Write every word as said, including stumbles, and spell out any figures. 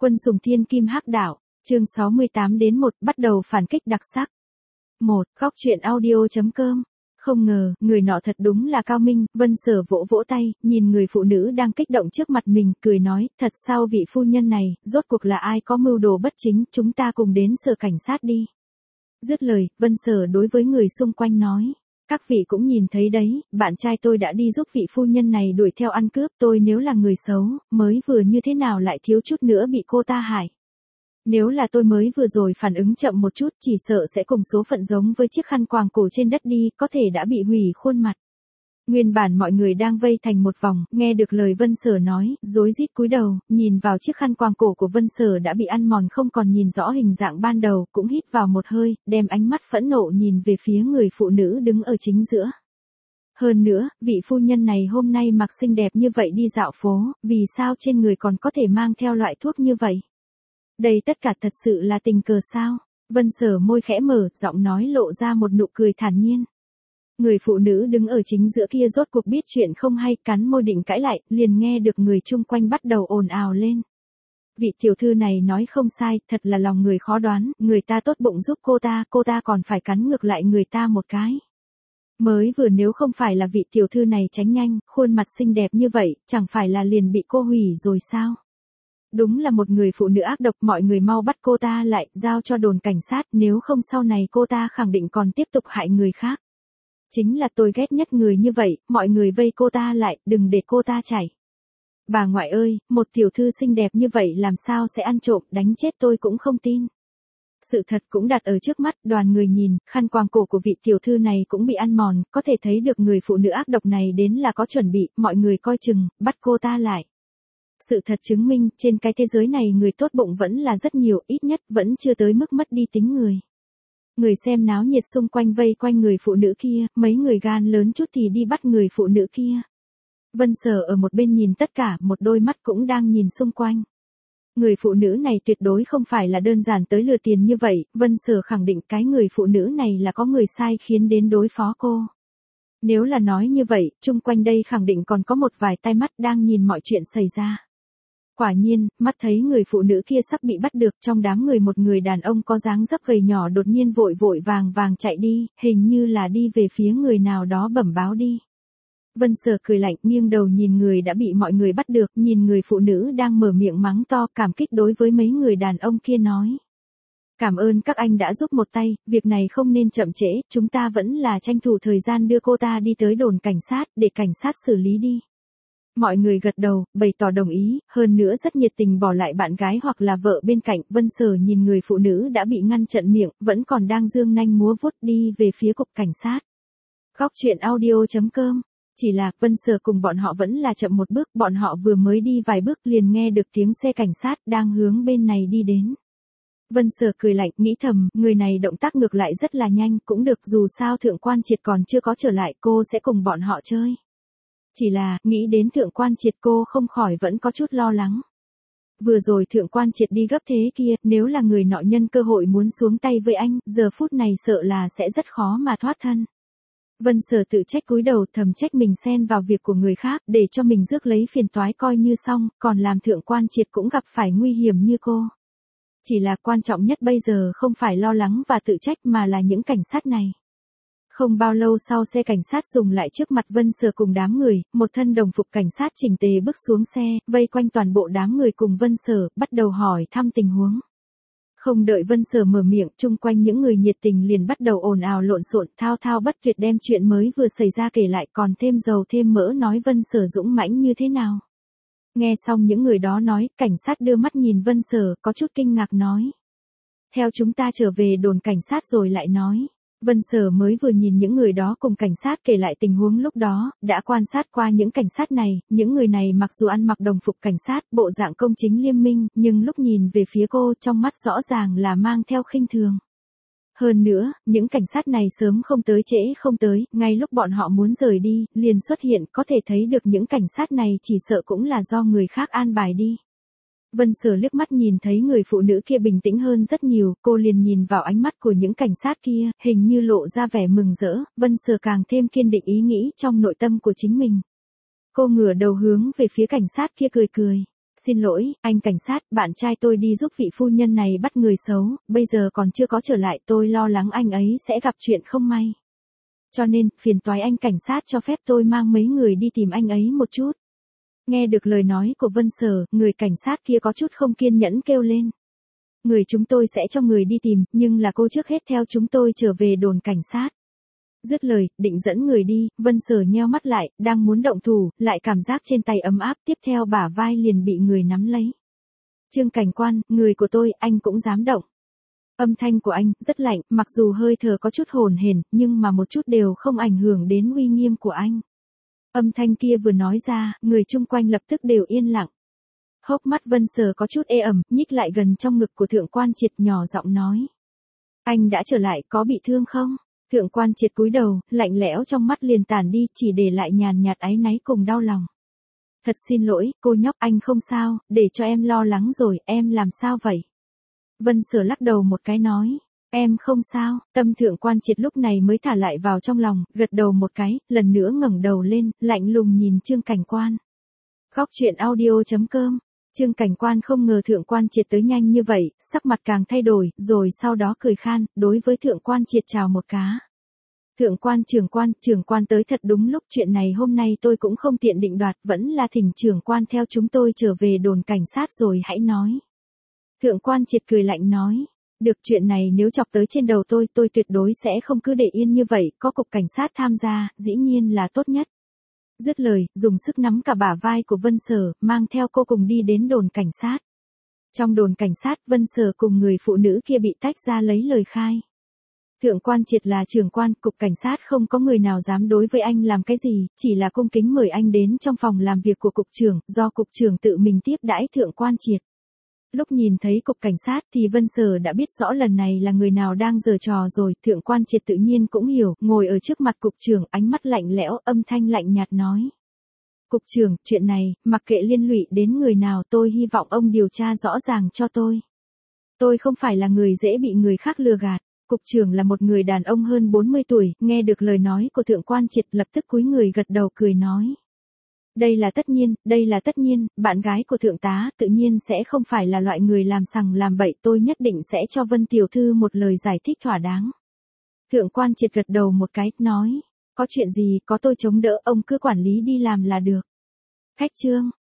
Quân Sùng Thiên Kim Hắc Đạo, chương sáu mươi tám đến một, bắt đầu phản kích đặc sắc. một. Góc truyện audio chấm com. Không ngờ, người nọ thật đúng là cao minh. Vân Sở vỗ vỗ tay, nhìn người phụ nữ đang kích động trước mặt mình, cười nói, thật sao vị phu nhân này, rốt cuộc là ai có mưu đồ bất chính, chúng ta cùng đến sở cảnh sát đi. Dứt lời, Vân Sở đối với người xung quanh nói, các vị cũng nhìn thấy đấy, bạn trai tôi đã đi giúp vị phu nhân này đuổi theo ăn cướp, tôi nếu là người xấu, mới vừa như thế nào lại thiếu chút nữa bị cô ta hại. Nếu là tôi mới vừa rồi phản ứng chậm một chút, chỉ sợ sẽ cùng số phận giống với chiếc khăn quàng cổ trên đất đi, có thể đã bị hủy khuôn mặt. Nguyên bản mọi người đang vây thành một vòng, nghe được lời Vân Sở nói, rối rít cúi đầu, nhìn vào chiếc khăn quàng cổ của Vân Sở đã bị ăn mòn không còn nhìn rõ hình dạng ban đầu, cũng hít vào một hơi, đem ánh mắt phẫn nộ nhìn về phía người phụ nữ đứng ở chính giữa. Hơn nữa, vị phu nhân này hôm nay mặc xinh đẹp như vậy đi dạo phố, vì sao trên người còn có thể mang theo loại thuốc như vậy? Đây tất cả thật sự là tình cờ sao? Vân Sở môi khẽ mở, giọng nói lộ ra một nụ cười thản nhiên. Người phụ nữ đứng ở chính giữa kia rốt cuộc biết chuyện không hay, cắn môi định cãi lại, liền nghe được người chung quanh bắt đầu ồn ào lên. Vị tiểu thư này nói không sai, thật là lòng người khó đoán, người ta tốt bụng giúp cô ta, cô ta còn phải cắn ngược lại người ta một cái. Mới vừa nếu không phải là vị tiểu thư này tránh nhanh, khuôn mặt xinh đẹp như vậy, chẳng phải là liền bị cô hủy rồi sao? Đúng là một người phụ nữ ác độc, mọi người mau bắt cô ta lại, giao cho đồn cảnh sát, nếu không sau này cô ta khẳng định còn tiếp tục hại người khác. Chính là tôi ghét nhất người như vậy, mọi người vây cô ta lại, đừng để cô ta chạy. Bà ngoại ơi, một tiểu thư xinh đẹp như vậy làm sao sẽ ăn trộm, đánh chết tôi cũng không tin. Sự thật cũng đặt ở trước mắt, đoàn người nhìn, khăn quàng cổ của vị tiểu thư này cũng bị ăn mòn, có thể thấy được người phụ nữ ác độc này đến là có chuẩn bị, mọi người coi chừng, bắt cô ta lại. Sự thật chứng minh, trên cái thế giới này người tốt bụng vẫn là rất nhiều, ít nhất vẫn chưa tới mức mất đi tính người. Người xem náo nhiệt xung quanh vây quanh người phụ nữ kia, mấy người gan lớn chút thì đi bắt người phụ nữ kia. Vân Sở ở một bên nhìn tất cả, một đôi mắt cũng đang nhìn xung quanh. Người phụ nữ này tuyệt đối không phải là đơn giản tới lừa tiền như vậy, Vân Sở khẳng định cái người phụ nữ này là có người sai khiến đến đối phó cô. Nếu là nói như vậy, chung quanh đây khẳng định còn có một vài tai mắt đang nhìn mọi chuyện xảy ra. Quả nhiên, mắt thấy người phụ nữ kia sắp bị bắt được, trong đám người một người đàn ông có dáng dấp gầy nhỏ đột nhiên vội vội vàng vàng chạy đi, hình như là đi về phía người nào đó bẩm báo đi. Vân Sở cười lạnh, nghiêng đầu nhìn người đã bị mọi người bắt được, nhìn người phụ nữ đang mở miệng mắng to, cảm kích đối với mấy người đàn ông kia nói. Cảm ơn các anh đã giúp một tay, việc này không nên chậm trễ, chúng ta vẫn là tranh thủ thời gian đưa cô ta đi tới đồn cảnh sát, để cảnh sát xử lý đi. Mọi người gật đầu, bày tỏ đồng ý, hơn nữa rất nhiệt tình bỏ lại bạn gái hoặc là vợ bên cạnh. Vân Sở nhìn người phụ nữ đã bị ngăn chặn miệng, vẫn còn đang dương nanh múa vuốt đi về phía cục cảnh sát. Góc truyện audio chấm com. Chỉ là, Vân Sở cùng bọn họ vẫn là chậm một bước, bọn họ vừa mới đi vài bước liền nghe được tiếng xe cảnh sát đang hướng bên này đi đến. Vân Sở cười lạnh, nghĩ thầm, người này động tác ngược lại rất là nhanh, cũng được, dù sao thượng quan triệt còn chưa có trở lại, cô sẽ cùng bọn họ chơi. Chỉ là, nghĩ đến thượng quan triệt cô không khỏi vẫn có chút lo lắng. Vừa rồi thượng quan triệt đi gấp thế kia, nếu là người nọ nhân cơ hội muốn xuống tay với anh, giờ phút này sợ là sẽ rất khó mà thoát thân. Vân Sở tự trách cúi đầu, thầm trách mình xen vào việc của người khác, để cho mình rước lấy phiền toái coi như xong, còn làm thượng quan triệt cũng gặp phải nguy hiểm như cô. Chỉ là quan trọng nhất bây giờ không phải lo lắng và tự trách mà là những cảnh sát này. Không bao lâu sau xe cảnh sát dừng lại trước mặt Vân Sở cùng đám người, một thân đồng phục cảnh sát chỉnh tề bước xuống xe, vây quanh toàn bộ đám người cùng Vân Sở, bắt đầu hỏi thăm tình huống. Không đợi Vân Sở mở miệng, chung quanh những người nhiệt tình liền bắt đầu ồn ào lộn xộn, thao thao bất tuyệt đem chuyện mới vừa xảy ra kể lại, còn thêm dầu thêm mỡ nói Vân Sở dũng mãnh như thế nào. Nghe xong những người đó nói, cảnh sát đưa mắt nhìn Vân Sở, có chút kinh ngạc nói. Theo chúng ta trở về đồn cảnh sát rồi lại nói. Vân Sở mới vừa nhìn những người đó cùng cảnh sát kể lại tình huống lúc đó, đã quan sát qua những cảnh sát này, những người này mặc dù ăn mặc đồng phục cảnh sát, bộ dạng công chính liêm minh, nhưng lúc nhìn về phía cô trong mắt rõ ràng là mang theo khinh thường. Hơn nữa, những cảnh sát này sớm không tới trễ không tới, ngay lúc bọn họ muốn rời đi, liền xuất hiện, có thể thấy được những cảnh sát này chỉ sợ cũng là do người khác an bài đi. Vân Sở liếc mắt nhìn thấy người phụ nữ kia bình tĩnh hơn rất nhiều, cô liền nhìn vào ánh mắt của những cảnh sát kia, hình như lộ ra vẻ mừng rỡ, Vân Sở càng thêm kiên định ý nghĩ trong nội tâm của chính mình. Cô ngửa đầu hướng về phía cảnh sát kia cười cười. Xin lỗi, anh cảnh sát, bạn trai tôi đi giúp vị phu nhân này bắt người xấu, bây giờ còn chưa có trở lại, tôi lo lắng anh ấy sẽ gặp chuyện không may. Cho nên, phiền toái anh cảnh sát cho phép tôi mang mấy người đi tìm anh ấy một chút. Nghe được lời nói của Vân Sở, người cảnh sát kia có chút không kiên nhẫn kêu lên. Người chúng tôi sẽ cho người đi tìm, nhưng là cô trước hết theo chúng tôi trở về đồn cảnh sát. Dứt lời, định dẫn người đi, Vân Sở nheo mắt lại, đang muốn động thủ, lại cảm giác trên tay ấm áp, tiếp theo bả vai liền bị người nắm lấy. Trương cảnh quan, người của tôi, anh cũng dám động. Âm thanh của anh, rất lạnh, mặc dù hơi thở có chút hồn hển, nhưng mà một chút đều không ảnh hưởng đến uy nghiêm của anh. Âm thanh kia vừa nói ra, người chung quanh lập tức đều yên lặng. Hốc mắt Vân Sở có chút ê ẩm, nhích lại gần trong ngực của Thượng Quan Triệt nhỏ giọng nói. Anh đã trở lại, có bị thương không? Thượng Quan Triệt cúi đầu, lạnh lẽo trong mắt liền tản đi, chỉ để lại nhàn nhạt áy náy cùng đau lòng. Thật xin lỗi, cô nhóc, anh không sao, để cho em lo lắng rồi, em làm sao vậy? Vân Sở lắc đầu một cái nói. Em không sao, tâm Thượng Quan Triệt lúc này mới thả lại vào trong lòng, gật đầu một cái, lần nữa ngẩng đầu lên, lạnh lùng nhìn Trương Cảnh Quan. Góc truyện audio chấm com. Trương Cảnh Quan không ngờ Thượng Quan Triệt tới nhanh như vậy, sắc mặt càng thay đổi, rồi sau đó cười khan, đối với Thượng Quan Triệt chào một cá. Thượng Quan trưởng quan, trưởng quan tới thật đúng lúc, chuyện này hôm nay tôi cũng không tiện định đoạt, vẫn là thỉnh trưởng quan theo chúng tôi trở về đồn cảnh sát rồi hãy nói. Thượng Quan Triệt cười lạnh nói. Được, chuyện này nếu chọc tới trên đầu tôi, tôi tuyệt đối sẽ không cứ để yên như vậy, có cục cảnh sát tham gia, dĩ nhiên là tốt nhất. Dứt lời, dùng sức nắm cả bả vai của Vân Sở, mang theo cô cùng đi đến đồn cảnh sát. Trong đồn cảnh sát, Vân Sở cùng người phụ nữ kia bị tách ra lấy lời khai. Thượng Quan Triệt là trưởng quan, cục cảnh sát không có người nào dám đối với anh làm cái gì, chỉ là cung kính mời anh đến trong phòng làm việc của cục trưởng, do cục trưởng tự mình tiếp đãi Thượng Quan Triệt. Lúc nhìn thấy cục cảnh sát thì Vân Sở đã biết rõ lần này là người nào đang giở trò rồi, Thượng Quan Triệt tự nhiên cũng hiểu, ngồi ở trước mặt cục trưởng, ánh mắt lạnh lẽo, âm thanh lạnh nhạt nói. Cục trưởng, chuyện này, mặc kệ liên lụy đến người nào, tôi hy vọng ông điều tra rõ ràng cho tôi. Tôi không phải là người dễ bị người khác lừa gạt. Cục trưởng là một người đàn ông hơn bốn mươi tuổi, nghe được lời nói của Thượng Quan Triệt lập tức cúi người gật đầu cười nói. Đây là tất nhiên, đây là tất nhiên, bạn gái của thượng tá tự nhiên sẽ không phải là loại người làm sằng làm bậy, tôi nhất định sẽ cho Vân tiểu thư một lời giải thích thỏa đáng. Thượng Quan Triệt gật đầu một cái, nói, có chuyện gì, có tôi chống đỡ, ông cứ quản lý đi làm là được. Khách trương,